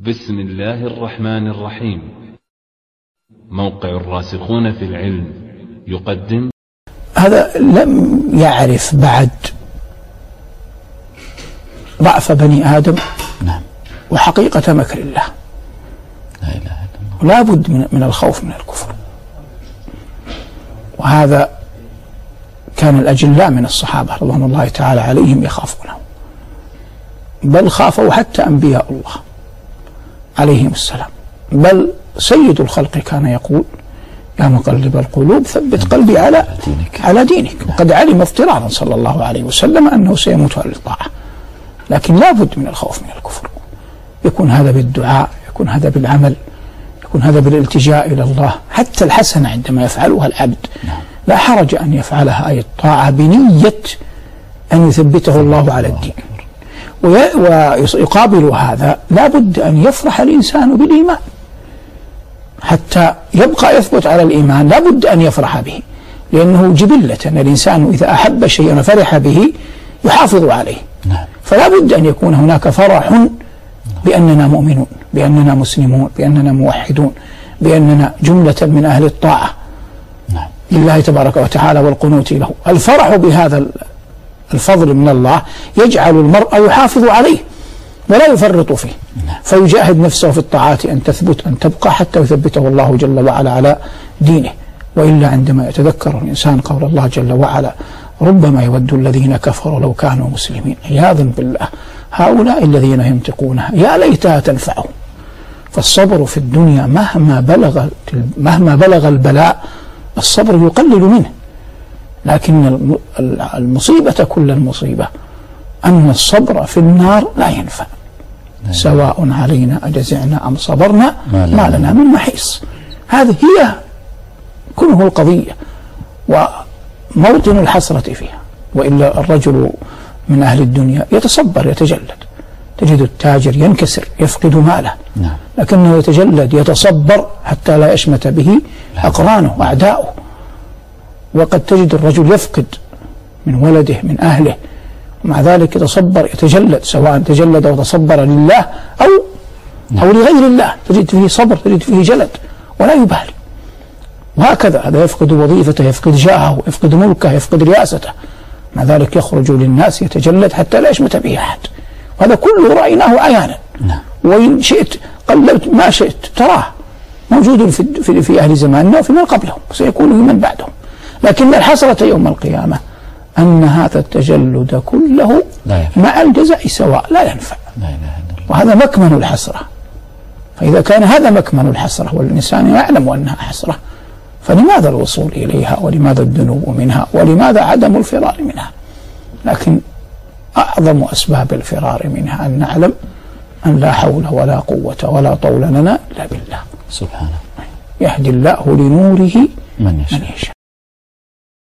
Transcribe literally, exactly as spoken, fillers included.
بسم الله الرحمن الرحيم. موقع الراسخون في العلم يقدم. هذا لم يعرف بعد ضعف بني آدم نعم. وحقيقة مكر الله. لا إله إلا الله. لا بد من, من الخوف من الكفر، وهذا كان الأجلاء من الصحابة رضوان الله تعالى عليهم يخافونه، بل خافوا حتى أنبياء الله عليهم السلام. بل سيد الخلق كان يقول: يا مقلب القلوب ثبت قلبي على دينك, على دينك. وقد علم اضطرارا صلى الله عليه وسلم أنه سيموت على الطاعة، لكن لا بد من الخوف من الكفر. يكون هذا بالدعاء، يكون هذا بالعمل، يكون هذا بالالتجاء إلى الله. حتى الحسنة عندما يفعلها العبد لا حرج أن يفعلها أي الطاعة بنية أن يثبته الله على الدين. ويقابل هذا لا بد أن يفرح الإنسان بالإيمان حتى يبقى يثبت على الإيمان. لا بد أن يفرح به، لأنه جبلة أن الإنسان إذا أحب شيئا فرح به يحافظ عليه. فلا بد أن يكون هناك فرح بأننا مؤمنون، بأننا مسلمون، بأننا موحدون، بأننا جملة من أهل الطاعة لله تبارك وتعالى والقنوت له. الفرح بهذا الفضل من الله يجعل المرء يحافظ عليه ولا يفرط فيه، فيجاهد نفسه في الطاعات أن تثبت، أن تبقى، حتى يثبته الله جل وعلا على دينه. وإلا عندما يتذكر الإنسان قول الله جل وعلا: ربما يود الذين كفروا لو كانوا مسلمين. عياذا بالله، هؤلاء الذين ينطقونها يا ليتها تنفعهم. فالصبر في الدنيا مهما بلغ مهما بلغ البلاء الصبر يقلل منه، لكن المصيبة كل المصيبة أن الصبر في النار لا ينفع. سواء علينا أجزعنا أم صبرنا ما لنا من محيص. هذه هي كله القضية وموطن الحسرة فيها. وإلا الرجل من أهل الدنيا يتصبر يتجلد، تجد التاجر ينكسر يفقد ماله لكنه يتجلد يتصبر حتى لا يشمت به أقرانه وأعداؤه. وقد تجد الرجل يفقد من ولده من أهله ومع ذلك يتصبر يتجلد، سواء تجلد وتصبر لله أو أو لغير الله، تجد فيه صبر، تجد فيه جلد ولا يبالي. وهكذا هذا يفقد وظيفته، يفقد جاهه، يفقد ملكه، يفقد رياسته، مع ذلك يخرج للناس يتجلد حتى لا يشمت به أحد. وهذا كله رأيناه عيانا، وإن شئت قلبت ما شئت تراه موجود في في أهل زماننا وفي من قبلهم، وسيكون في من بعدهم. لكن الحسرة يوم القيامة أن هذا التجلد كله مع الجزاء سواء لا ينفع. وهذا مكمن الحسرة. فإذا كان هذا مكمن الحسرة والإنسان يعلم أنها حسرة، فلماذا الوصول إليها؟ ولماذا الذنوب منها؟ ولماذا عدم الفرار منها؟ لكن أعظم أسباب الفرار منها أن نعلم أن لا حول ولا قوة ولا طول لنا إلا بالله سبحانه. يهدي الله لنوره من يشاء.